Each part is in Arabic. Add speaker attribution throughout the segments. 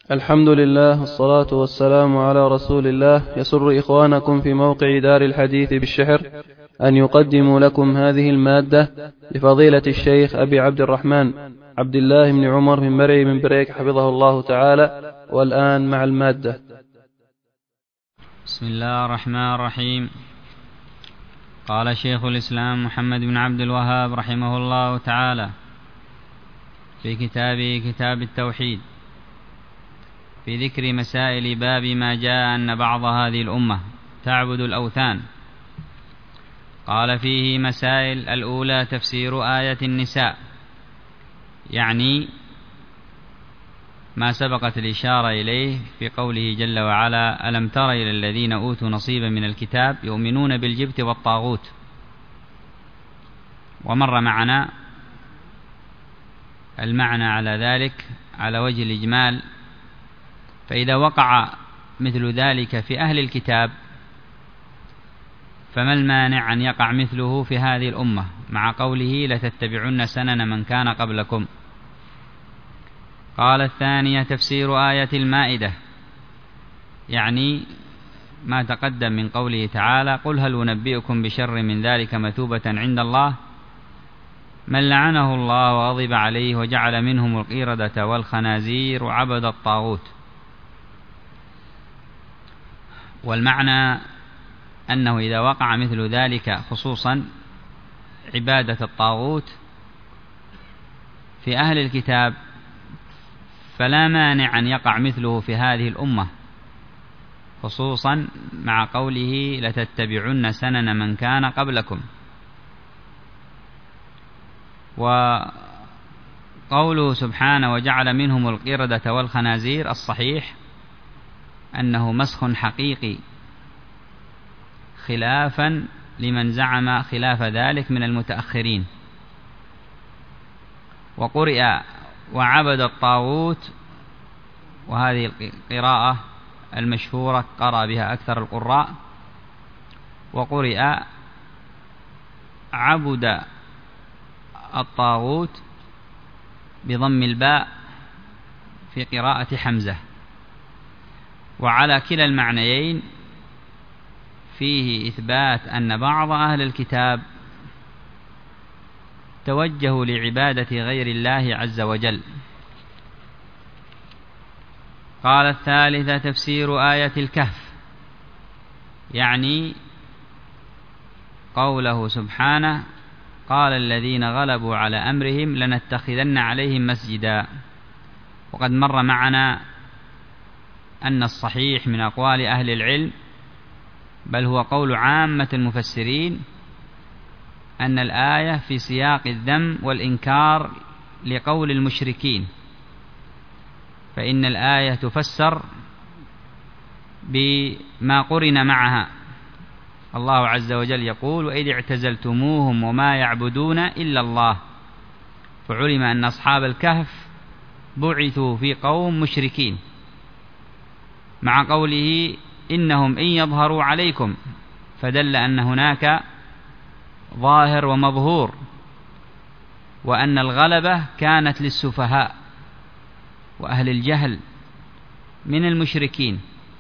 Speaker 1: الحمد لله والصلاة والسلام على رسول الله. يسر إخوانكم في موقع دار الحديث بالشحر أن يقدموا لكم هذه المادة لفضيلة الشيخ أبي عبد الرحمن عبد الله بن عمر بن مري بن بريك حفظه الله تعالى. والآن مع المادة.
Speaker 2: بسم الله الرحمن الرحيم. قال شيخ الإسلام محمد بن عبد الوهاب رحمه الله تعالى في كتابه كتاب التوحيد في ذكر مسائل باب ما جاء أن بعض هذه الأمة تعبد الأوثان. قال فيه مسائل: الأولى تفسير آية النساء، يعني ما سبقت الإشارة إليه في قوله جل وعلا: ألم تر إلى الذين أوتوا نصيبا من الكتاب يؤمنون بالجبت والطاغوت. ومر معنا المعنى على ذلك على وجه الإجمال. فإذا وقع مثل ذلك في أهل الكتاب فما المانع أن يقع مثله في هذه الأمة، مع قوله: لتتبعن سنن من كان قبلكم. قال الثانية تفسير آية المائدة، يعني ما تقدم من قوله تعالى: قل هل أنبئكم بشر من ذلك مثوبة عند الله من لعنه الله وغضب عليه وجعل منهم القردة والخنازير وعبد الطاغوت. والمعنى أنه إذا وقع مثل ذلك، خصوصا عبادة الطاغوت في أهل الكتاب، فلا مانع أن يقع مثله في هذه الأمة، خصوصا مع قوله: لتتبعن سنن من كان قبلكم. وقوله سبحانه: وجعل منهم القردة والخنازير، الصحيح أنه مسخ حقيقي، خلافا لمن زعم خلاف ذلك من المتأخرين. وقرئ وعبد الطاغوت، وهذه القراءة المشهورة قرأ بها أكثر القراء. وقرئ عبد الطاغوت بضم الباء في قراءة حمزة. وعلى كلا المعنيين فيه إثبات أن بعض أهل الكتاب توجهوا لعبادة غير الله عز وجل. قال الثالثة تفسير آية الكهف، يعني قوله سبحانه: قال الذين غلبوا على أمرهم لنتخذن عليهم مسجدا. وقد مر معنا أن الصحيح من أقوال أهل العلم، بل هو قول عامة المفسرين، أن الآية في سياق الذم والإنكار لقول المشركين، فإن الآية تفسر بما قرن معها. الله عز وجل يقول: وإذ اعتزلتموهم وما يعبدون إلا الله. فعلم أن أصحاب الكهف بعثوا في قوم مشركين، مع قوله: إنهم إن يظهروا عليكم، فدل أن هناك ظاهر ومظهور، وأن الغلبة كانت للسفهاء وأهل الجهل من المشركين.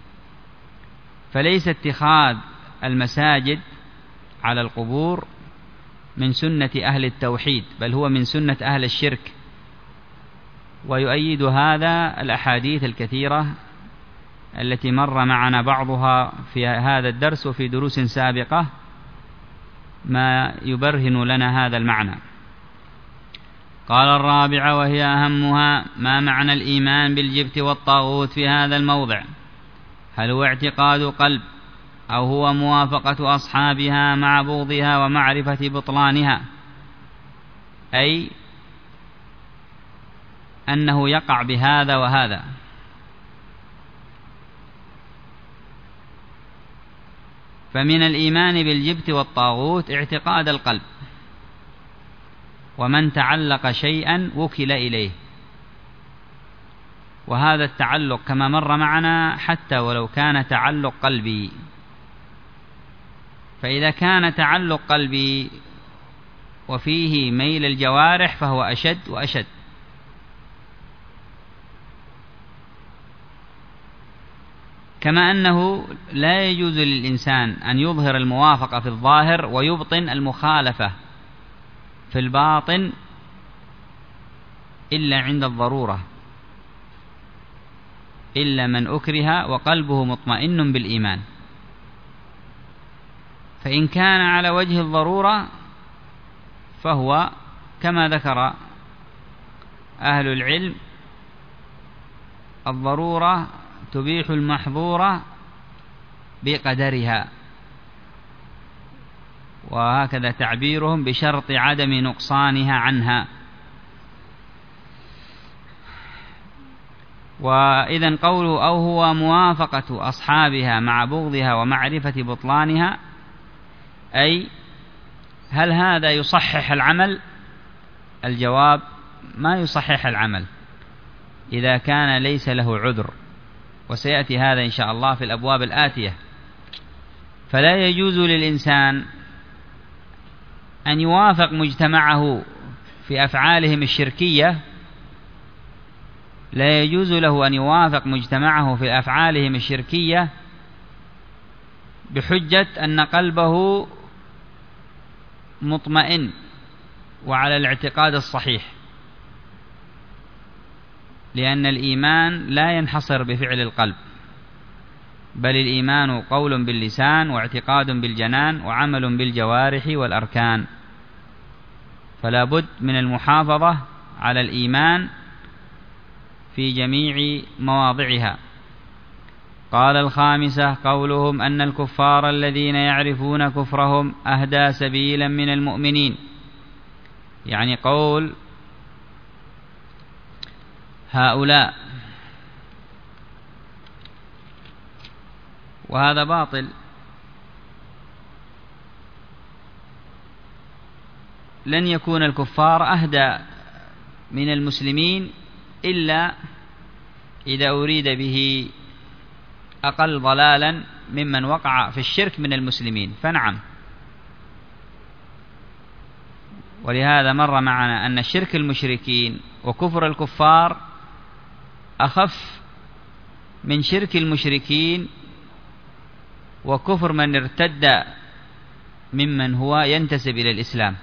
Speaker 2: فليس اتخاذ المساجد على القبور من سنة أهل التوحيد، بل هو من سنة أهل الشرك. ويؤيد هذا الأحاديث الكثيرة التي مر معنا بعضها في هذا الدرس وفي دروس سابقة، ما يبرهن لنا هذا المعنى. قال الرابعة وهي أهمها: ما معنى الإيمان بالجبت والطاغوت في هذا الموضع؟ هل هو اعتقاد قلب، أو هو موافقة أصحابها مع بغضها ومعرفة بطلانها، أي أنه يقع بهذا وهذا؟ فمن الإيمان بالجبت والطاغوت اعتقاد القلب، ومن تعلق شيئا وكل إليه. وهذا التعلق كما مر معنا حتى ولو كان تعلق قلبي، فإذا كان تعلق قلبي وفيه ميل الجوارح فهو أشد وأشد. كما أنه لا يجوز للإنسان أن يظهر الموافقة في الظاهر ويبطن المخالفة في الباطن إلا عند الضرورة، إلا من أكره وقلبه مطمئن بالإيمان. فإن كان على وجه الضرورة فهو كما ذكر أهل العلم: الضرورة تبيح المحظورة بقدرها، وهكذا تعبيرهم بشرط عدم نقصانها عنها. وإذن قوله أو هو موافقة أصحابها مع بغضها ومعرفة بطلانها، أي هل هذا يصحح العمل؟ الجواب: ما يصحح العمل إذا كان ليس له عذر، وسيأتي هذا إن شاء الله في الأبواب الآتية. فلا يجوز للإنسان أن يوافق مجتمعه في أفعالهم الشركية، لا يجوز له أن يوافق مجتمعه في أفعالهم الشركية بحجة أن قلبه مطمئن وعلى الاعتقاد الصحيح، لأن الإيمان لا ينحصر بفعل القلب، بل الإيمان قول باللسان واعتقاد بالجنان وعمل بالجوارح والأركان. فلا بد من المحافظة على الإيمان في جميع مواضعها. قال: الخامسة قولهم أن الكفار الذين يعرفون كفرهم أهدى سبيلا من المؤمنين، يعني قول هؤلاء، وهذا باطل. لن يكون الكفار أهدى من المسلمين إلا إذا أريد به أقل ضلالا ممن وقع في الشرك من المسلمين، فنعم. ولهذا مر معنا أن شرك المشركين وكفر الكفار أخف من شرك المشركين وكفر من ارتد ممن هو ينتسب إلى الإسلام.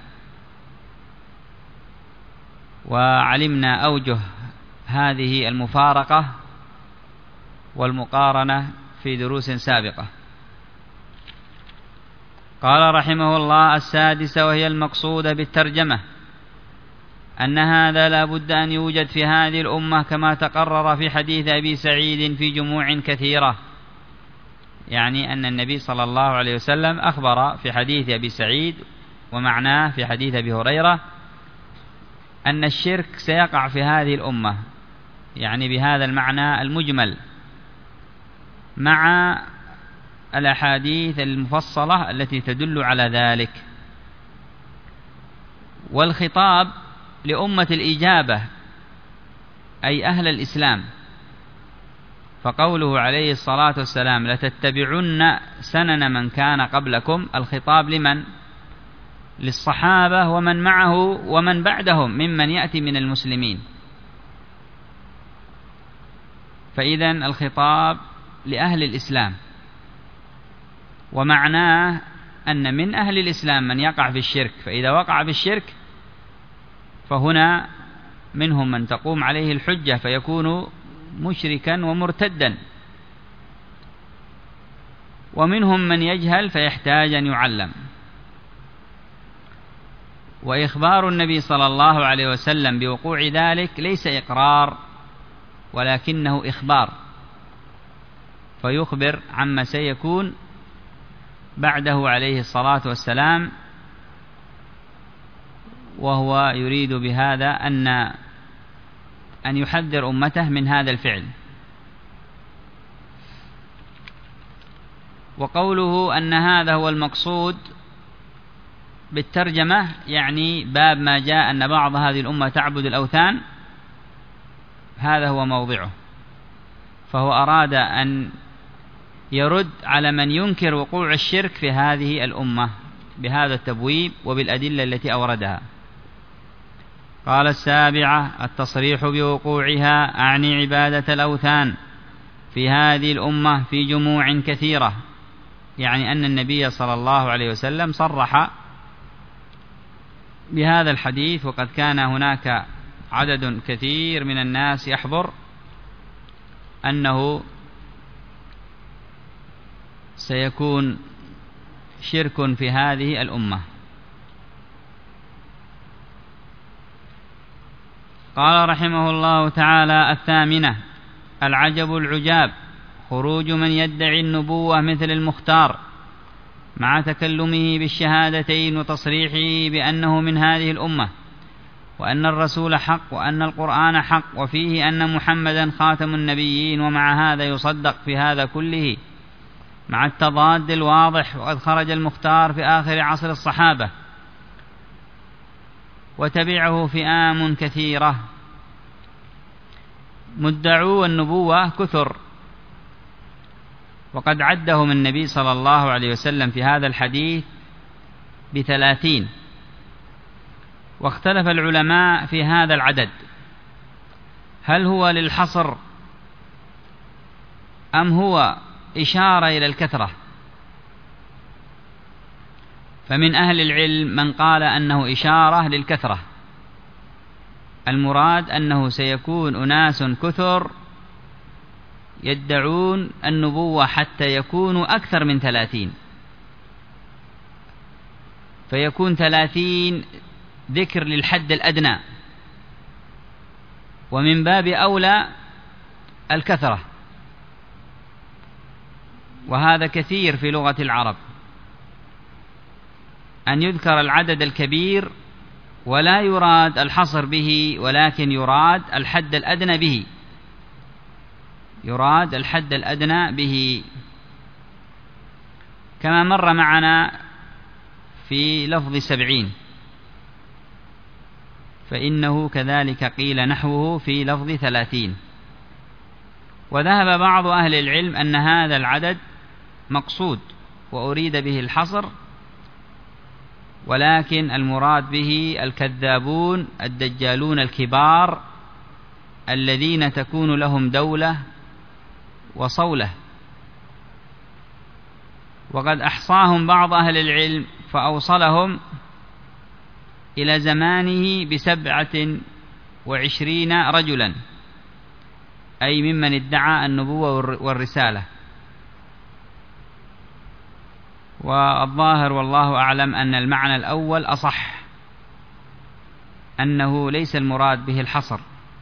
Speaker 2: وعلمنا أوجه هذه المفارقة والمقارنة في دروس سابقة. قال رحمه الله: السادسة وهي المقصودة بالترجمة أن هذا لا بد أن يوجد في هذه الأمة كما تقرر في حديث أبي سعيد في جموع كثيرة، يعني أن النبي صلى الله عليه وسلم أخبر في حديث أبي سعيد ومعناه في حديث أبي هريرة أن الشرك سيقع في هذه الأمة، يعني بهذا المعنى المجمل، مع الأحاديث المفصلة التي تدل على ذلك. والخطاب لأمة الإجابة أي أهل الإسلام، فقوله عليه الصلاة والسلام: لتتبعن سنن من كان قبلكم، الخطاب لمن؟ للصحابة ومن معه ومن بعدهم ممن يأتي من المسلمين. فإذن الخطاب لأهل الإسلام، ومعناه أن من أهل الإسلام من يقع في الشرك، فإذا وقع في الشرك فهنا منهم من تقوم عليه الحجة فيكون مشركا ومرتدا، ومنهم من يجهل فيحتاج أن يعلم. وإخبار النبي صلى الله عليه وسلم بوقوع ذلك ليس إقرار ولكنه إخبار، فيخبر عما سيكون بعده عليه الصلاة والسلام، وهو يريد بهذا أن يحذر أمته من هذا الفعل. وقوله أن هذا هو المقصود بالترجمة يعني باب ما جاء أن بعض هذه الأمة تعبد الأوثان، هذا هو موضعه. فهو أراد أن يرد على من ينكر وقوع الشرك في هذه الأمة بهذا التبويب وبالأدلة التي أوردها. قال: السابعة التصريح بوقوعها، أعني عبادة الأوثان، في هذه الأمة في جموع كثيرة، يعني أن النبي صلى الله عليه وسلم صرح بهذا الحديث، وقد كان هناك عدد كثير من الناس يحضر، أنه سيكون شرك في هذه الأمة. قال رحمه الله تعالى: الثامنة: العجب العجاب خروج من يدعي النبوة مثل المختار مع تكلمه بالشهادتين وتصريحه بأنه من هذه الأمة، وأن الرسول حق، وأن القرآن حق، وفيه أن محمدا خاتم النبيين، ومع هذا يصدق في هذا كله مع التضاد الواضح. وقد خرج المختار في آخر عصر الصحابة وتبعه فئام كثيرة. مدعو النبوة كثر، وقد عدهم النبي صلى الله عليه وسلم في هذا الحديث ب30، واختلف العلماء في هذا العدد، هل هو للحصر أم هو إشارة إلى الكثرة؟ فمن أهل العلم من قال أنه إشارة للكثرة، المراد أنه سيكون أناس كثر يدعون النبوة حتى يكونوا أكثر من 30، فيكون 30 ذكر للحد الأدنى، ومن باب أولى الكثرة، وهذا كثير في لغة العرب أن يذكر العدد الكبير ولا يراد الحصر به، ولكن يراد الحد الأدنى به، يراد الحد الأدنى به، كما مر معنا في لفظ 70، فإنه كذلك قيل نحوه في لفظ 30. وذهب بعض أهل العلم أن هذا العدد مقصود وأريد به الحصر، ولكن المراد به الكذابون الدجالون الكبار الذين تكون لهم دولة وصولة. وقد أحصاهم بعض أهل العلم فأوصلهم إلى زمانه ب27 رجلا، أي ممن ادعى النبوة والرسالة. والظاهر والله أعلم أن المعنى الأول أصح، أنه ليس المراد به الحصر،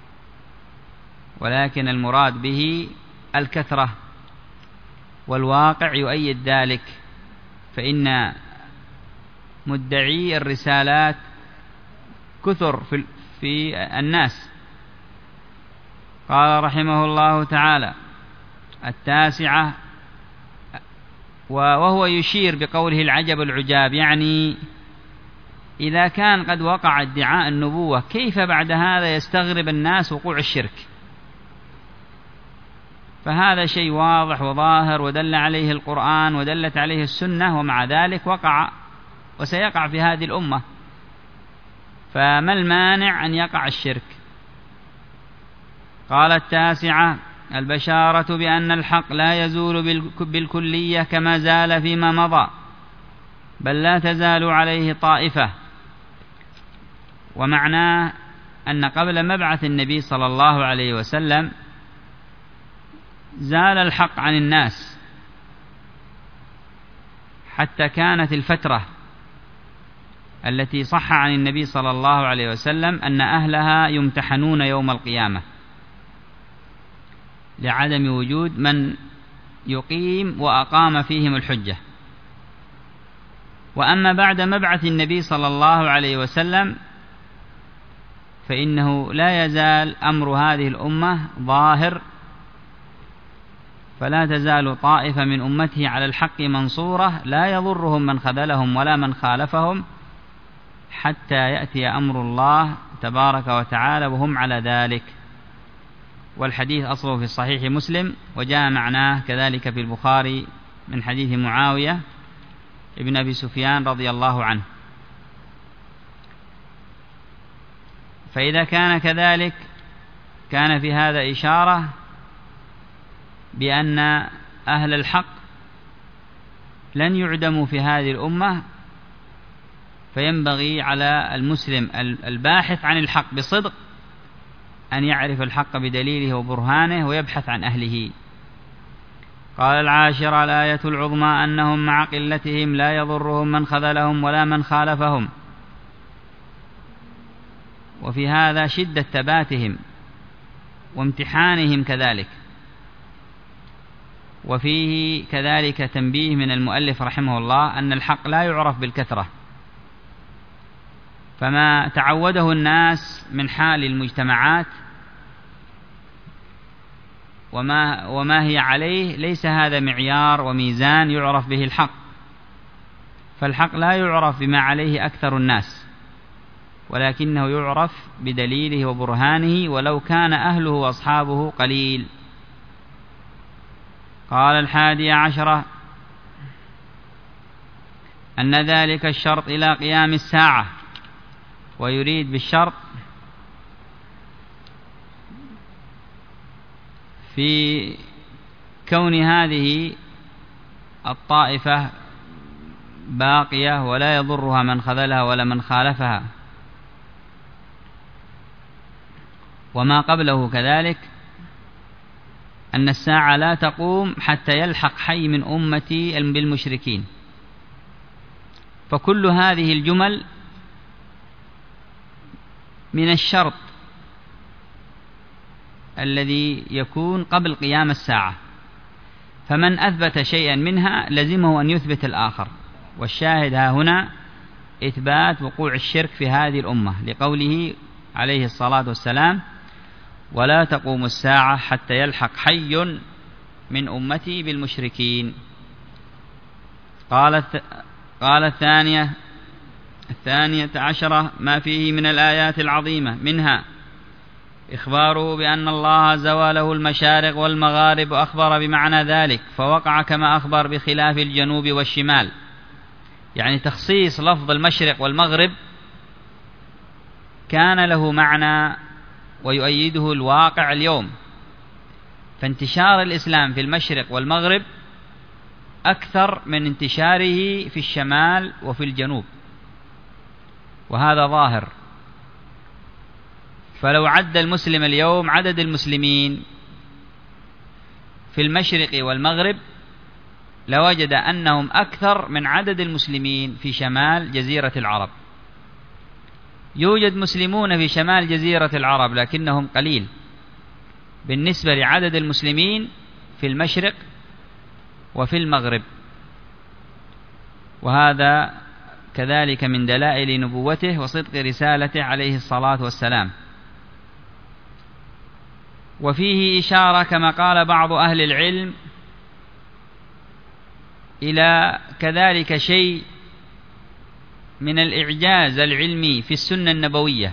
Speaker 2: ولكن المراد به الكثرة، والواقع يؤيد ذلك، فإن مدعي الرسالات كثر في الناس. قال رحمه الله تعالى: التاسعة، وهو يشير بقوله العجب العجاب، يعني إذا كان قد وقع ادعاء النبوة كيف بعد هذا يستغرب الناس وقوع الشرك؟ فهذا شيء واضح وظاهر ودل عليه القرآن ودلت عليه السنة، ومع ذلك وقع وسيقع في هذه الأمة، فما المانع أن يقع الشرك؟ قال التاسعة: البشارة بأن الحق لا يزول بالكلية كما زال فيما مضى، بل لا تزال عليه طائفة. ومعناه أن قبل مبعث النبي صلى الله عليه وسلم زال الحق عن الناس، حتى كانت الفترة التي صح عن النبي صلى الله عليه وسلم أن أهلها يمتحنون يوم القيامة لعدم وجود من يقيم وأقام فيهم الحجة. وأما بعد مبعث النبي صلى الله عليه وسلم فإنه لا يزال أمر هذه الأمة ظاهر، فلا تزال طائفة من أمته على الحق منصورة، لا يضرهم من خذلهم ولا من خالفهم، حتى يأتي أمر الله تبارك وتعالى وهم على ذلك. والحديث أصله في صحيح مسلم، وجاء معناه كذلك في البخاري من حديث معاوية ابن أبي سفيان رضي الله عنه. فإذا كان كذلك كان في هذا إشارة بأن أهل الحق لن يعدموا في هذه الأمة، فينبغي على المسلم الباحث عن الحق بصدق أن يعرف الحق بدليله وبرهانه ويبحث عن أهله. قال: العاشرة: الآية العظمى أنهم مع قلتهم لا يضرهم من خذلهم ولا من خالفهم. وفي هذا شدة ثباتهم وامتحانهم كذلك. وفيه كذلك تنبيه من المؤلف رحمه الله أن الحق لا يعرف بالكثرة، فما تعوده الناس من حال المجتمعات وما هي عليه ليس هذا معيار وميزان يعرف به الحق، فالحق لا يعرف بما عليه أكثر الناس، ولكنه يعرف بدليله وبرهانه ولو كان أهله وأصحابه قليل. قال: 11 أن ذلك الشرط إلى قيام الساعة، ويريد بالشرط في كون هذه الطائفة باقية ولا يضرها من خذلها ولا من خالفها، وما قبله كذلك أن الساعة لا تقوم حتى يلحق حي من أمتي بالمشركين. فكل هذه الجمل من الشرط الذي يكون قبل قيام الساعة، فمن أثبت شيئا منها لزمه أن يثبت الآخر. والشاهد ها هنا إثبات وقوع الشرك في هذه الأمة، لقوله عليه الصلاة والسلام: ولا تقوم الساعة حتى يلحق حي من أمتي بالمشركين. قال: الثانية عشرة ما فيه من الآيات العظيمة، منها إخباره بأن الله زوى له المشارق والمغارب، وأخبر بمعنى ذلك فوقع كما أخبر بخلاف الجنوب والشمال، يعني تخصيص لفظ المشرق والمغرب كان له معنى ويؤيده الواقع اليوم، فانتشار الإسلام في المشرق والمغرب أكثر من انتشاره في الشمال وفي الجنوب، وهذا ظاهر. فلو عد المسلم اليوم عدد المسلمين في المشرق والمغرب لوجد أنهم أكثر من عدد المسلمين في شمال جزيرة العرب. يوجد مسلمون في شمال جزيرة العرب لكنهم قليل بالنسبة لعدد المسلمين في المشرق وفي المغرب، وهذا كذلك من دلائل نبوته وصدق رسالته عليه الصلاة والسلام. وفيه إشارة كما قال بعض أهل العلم إلى كذلك شيء من الإعجاز العلمي في السنة النبوية،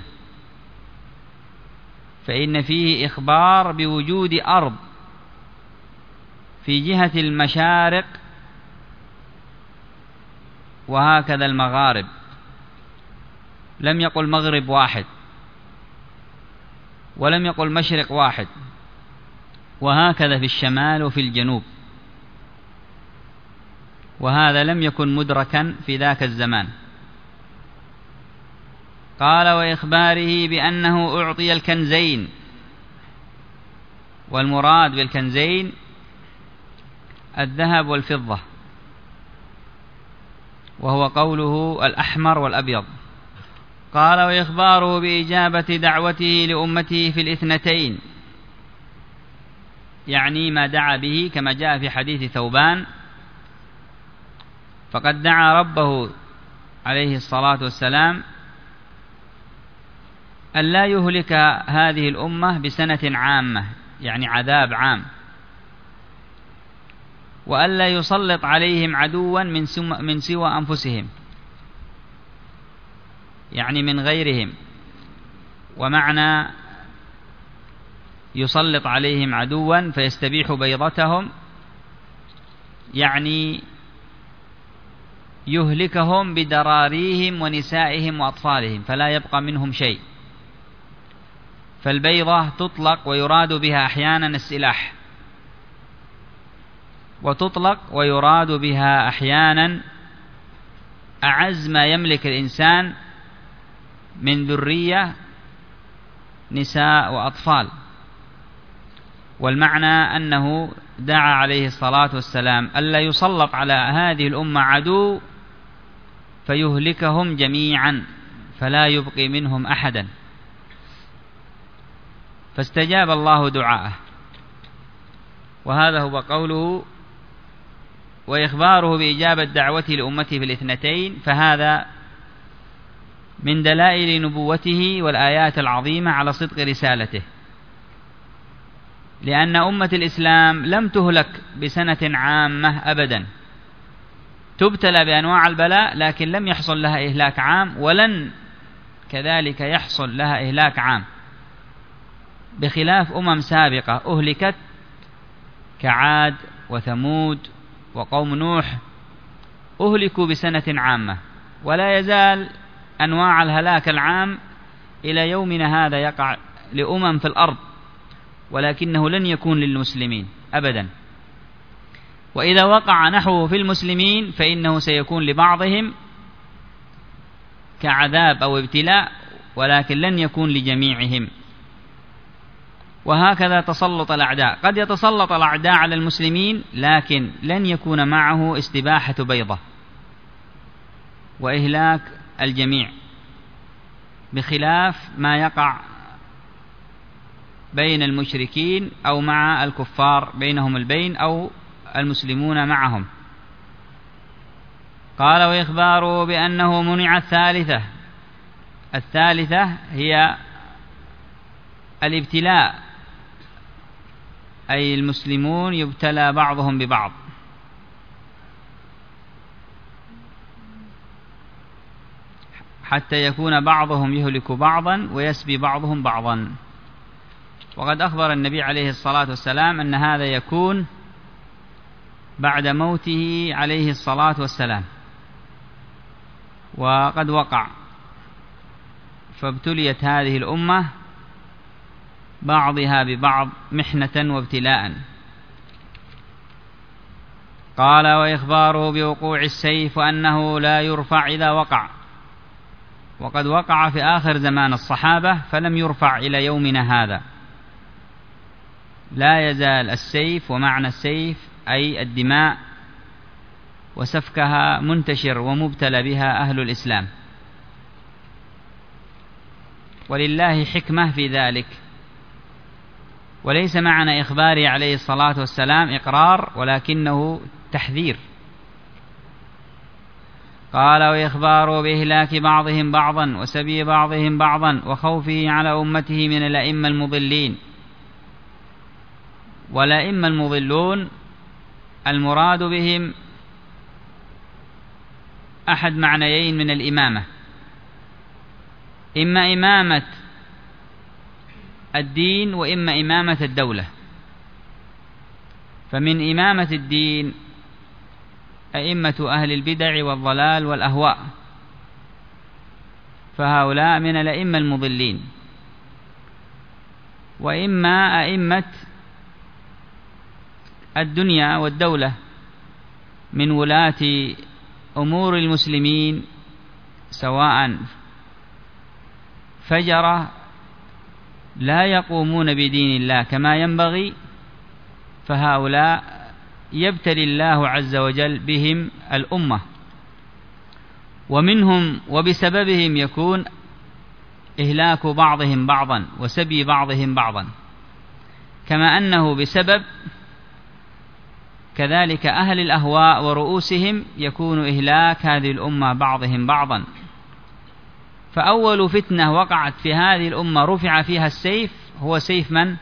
Speaker 2: فإن فيه إخبار بوجود أرض في جهة المشارق وهكذا المغارب، لم يقل مغرب واحد ولم يقل مشرق واحد، وهكذا في الشمال وفي الجنوب، وهذا لم يكن مدركا في ذاك الزمان. قال: وإخباره بأنه أعطي الكنزين، والمراد بالكنزين الذهب والفضة، وهو قوله الأحمر والأبيض. قال: وإخباره بإجابة دعوته لأمته في الاثنتين، يعني ما دعا به كما جاء في حديث ثوبان، فقد دعا ربه عليه الصلاة والسلام أن لا يهلك هذه الأمة بسنة عامة، يعني عذاب عام، وأن لا يسلط عليهم عدوا من سوى أنفسهم، يعني من غيرهم. ومعنى يسلط عليهم عدوا فيستبيح بيضتهم، يعني يهلكهم بدراريهم ونسائهم وأطفالهم فلا يبقى منهم شيء. فالبيضة تطلق ويراد بها أحيانا السلاح، وتطلق ويراد بها أحيانا أعز ما يملك الإنسان من ذرية نساء وأطفال، والمعنى أنه دعا عليه الصلاة والسلام ألا يسلط على هذه الأمة عدو فيهلكهم جميعا فلا يبقي منهم أحدا، فاستجاب الله دعاءه. وهذا هو قوله وإخباره بإجابة دعوته لأمته في الاثنتين، فهذا من دلائل نبوته والآيات العظيمة على صدق رسالته، لأن أمة الإسلام لم تهلك بسنة عامة أبدا، تبتلى بأنواع البلاء لكن لم يحصل لها إهلاك عام، ولن كذلك يحصل لها إهلاك عام، بخلاف سابقة أهلكت كعاد وثمود وقوم نوح، أهلكوا بسنة عامة، ولا يزال أنواع الهلاك العام إلى يومنا هذا يقع لأمم في الأرض، ولكنه لن يكون للمسلمين أبدا. وإذا وقع نحوه في المسلمين فإنه سيكون لبعضهم كعذاب أو ابتلاء، ولكن لن يكون لجميعهم. وهكذا تسلط الأعداء، قد يتسلط الأعداء على المسلمين لكن لن يكون معه استباحة بيضة وإهلاك الجميع، بخلاف ما يقع بين المشركين أو مع الكفار بينهم البين أو المسلمون معهم. قال وإخباره بأنه منع الثالثة هي الابتلاء، أي المسلمون يبتلى بعضهم ببعض، حتى يكون بعضهم يهلك بعضا ويسبي بعضهم بعضا. وقد أخبر النبي عليه الصلاة والسلام أن هذا يكون بعد موته عليه الصلاة والسلام، وقد وقع، فابتليت هذه الأمة بعضها ببعض محنة وابتلاء. قال وإخباره بوقوع السيف وأنه لا يرفع إذا وقع، وقد وقع في آخر زمان الصحابة فلم يرفع إلى يومنا هذا. لا يزال السيف، ومعنى السيف أي الدماء وسفكها، منتشر ومبتلى بها أهل الإسلام، ولله حكمة في ذلك. وليس معنى إخباره عليه الصلاة والسلام إقرار، ولكنه تحذير. قال وإخباره بإهلاك بعضهم بعضا وسبي بعضهم بعضا وخوفه على أمته من الأئمة المضلين. والأئمة المضلون المراد بهم أحد معنيين من الإمامة، إما إمامة الدين وإما إمامة الدولة. فمن إمامة الدين أئمة أهل البدع والضلال والأهواء، فهؤلاء من الأئمة المضلين. وإما أئمة الدنيا والدولة من ولاة أمور المسلمين، سواء فجرة لا يقومون بدين الله كما ينبغي، فهؤلاء يبتلي الله عز وجل بهم الأمة، ومنهم وبسببهم يكون إهلاك بعضهم بعضا وسبي بعضهم بعضا، كما أنه بسبب كذلك أهل الأهواء ورؤوسهم يكون إهلاك هذه الأمة بعضهم بعضا. فأول فتنة وقعت في هذه الأمة رفع فيها السيف هو سيف من؟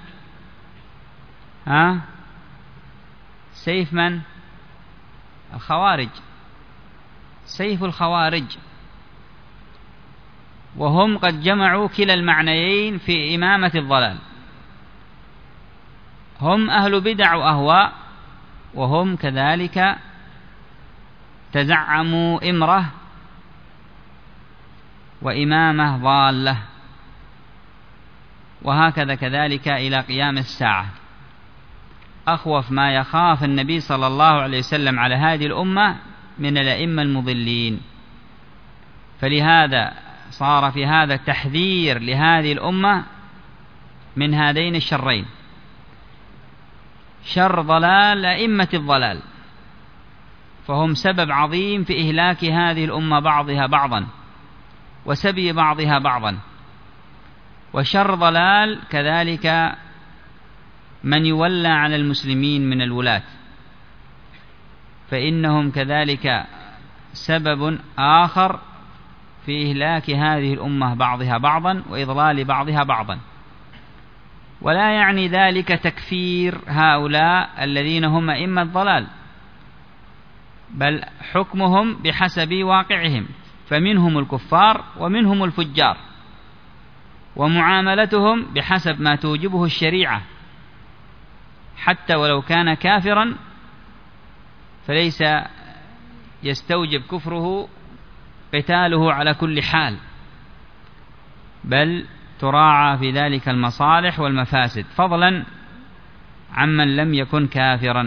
Speaker 2: سيف من؟ الخوارج، سيف الخوارج، وهم قد جمعوا كلا المعنيين في إمامة الضلال. هم أهل بدع وأهواء، وهم كذلك تزعموا إمرة وإمامة ضالة، وهكذا كذلك إلى قيام الساعة. أخوف ما يخاف النبي صلى الله عليه وسلم على هذه الأمة من الأئمة المضلين، فلهذا صار في هذا تحذير لهذه الأمة من هذين الشرين: شر ضلال أئمة الضلال، فهم سبب عظيم في إهلاك هذه الأمة بعضها بعضا وسبي بعضها بعضا، وشر ضلال كذلك من يولى على المسلمين من الولاة، فإنهم كذلك سبب آخر في إهلاك هذه الأمة بعضها بعضا وإضلال بعضها بعضا. ولا يعني ذلك تكفير هؤلاء الذين هم أئمة الضلال، بل حكمهم بحسب واقعهم، فمنهم الكفار ومنهم الفجار، ومعاملتهم بحسب ما توجبه الشريعة، حتى ولو كان كافرا فليس يستوجب كفره قتاله على كل حال، بل تراعى في ذلك المصالح والمفاسد، فضلا عمن لم يكن كافرا.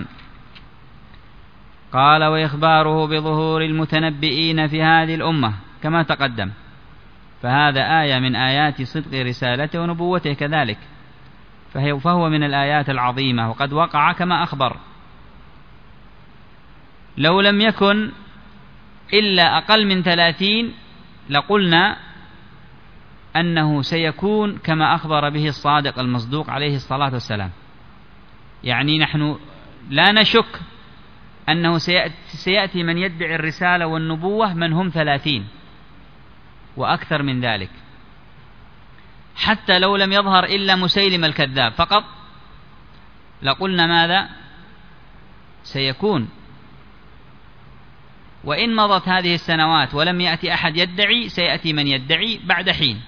Speaker 2: قال: وإخباره بظهور المتنبئين في هذه الأمة كما تقدم، فهذا آية من آيات صدق رسالته ونبوته كذلك، فهو من الآيات العظيمة، وقد وقع كما أخبر. لو لم يكن إلا أقل من 30 لقلنا أنه سيكون كما أخبر به الصادق المصدوق عليه الصلاة والسلام، يعني نحن لا نشك أنه سيأتي من يدعي الرسالة والنبوة من هم 30 وأكثر من ذلك، حتى لو لم يظهر إلا مسيلم الكذاب فقط لقلنا ماذا؟ سيكون. وإن مضت هذه السنوات ولم يأتي أحد يدعي سيأتي من يدعي بعد حين،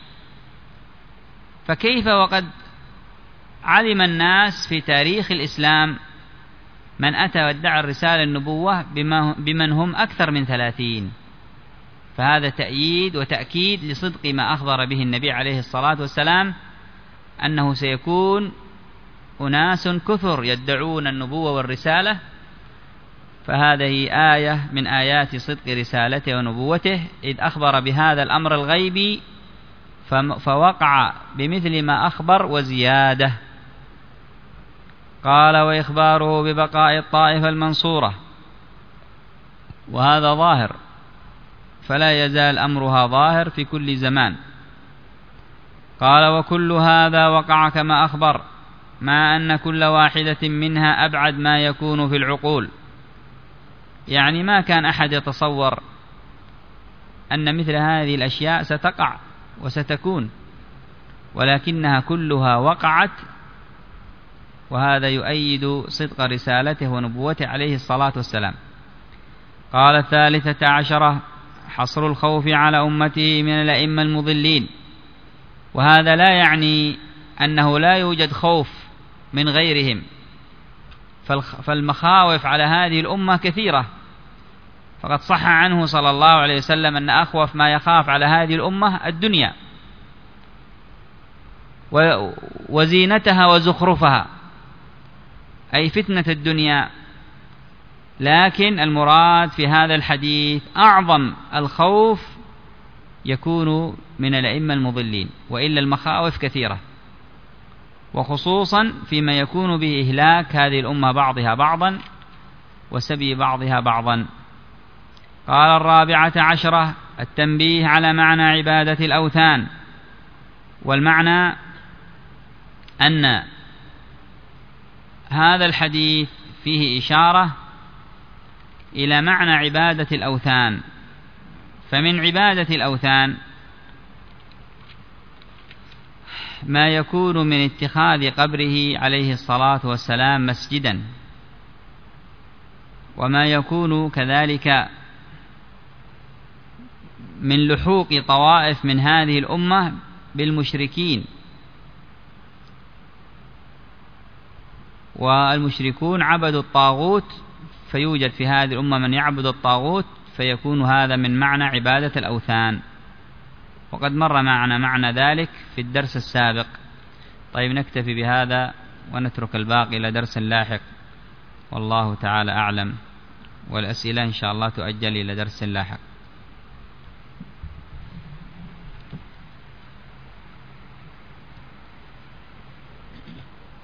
Speaker 2: فكيف وقد علم الناس في تاريخ الإسلام من أتى وادعى الرسالة النبوة بمن هم أكثر من 30؟ فهذا تأييد وتأكيد لصدق ما أخبر به النبي عليه الصلاة والسلام أنه سيكون أناس كثر يدعون النبوة والرسالة، فهذه آية من آيات صدق رسالته ونبوته، إذ أخبر بهذا الأمر الغيبي فوقع بمثل ما أخبر وزيادة. قال: وإخباره ببقاء الطائفة المنصورة، وهذا ظاهر، فلا يزال أمرها ظاهر في كل زمان. قال: وكل هذا وقع كما أخبر، مع أن كل واحدة منها أبعد ما يكون في العقول، يعني ما كان أحد يتصور أن مثل هذه الأشياء ستقع وستكون، ولكنها كلها وقعت، وهذا يؤيد صدق رسالته ونبوته عليه الصلاة والسلام. قال: 13 حصر الخوف على أمته من الأئمة المضلين، وهذا لا يعني أنه لا يوجد خوف من غيرهم، فالمخاوف على هذه الأمة كثيرة، فقد صح عنه صلى الله عليه وسلم أن أخوف ما يخاف على هذه الأمة الدنيا وزينتها وزخرفها، أي فتنة الدنيا. لكن المراد في هذا الحديث أعظم الخوف يكون من الأئمة المضلين، وإلا المخاوف كثيرة، وخصوصا فيما يكون به إهلاك هذه الأمة بعضها بعضا وسبي بعضها بعضا. قال: 14 التنبيه على معنى عبادة الأوثان، والمعنى أن هذا الحديث فيه إشارة إلى معنى عبادة الأوثان. فمن عبادة الأوثان ما يكون من اتخاذ قبره عليه الصلاة والسلام مسجدا، وما يكون كذلك من لحوق طوائف من هذه الأمة بالمشركين، والمشركون عبدوا الطاغوت، فيوجد في هذه الأمة من يعبد الطاغوت، فيكون هذا من معنى عبادة الأوثان، وقد مر معنا معنى ذلك في الدرس السابق. طيب، نكتفي بهذا ونترك الباقي إلى درس لاحق. والله تعالى أعلم، والأسئلة إن شاء الله تؤجل إلى درس لاحق.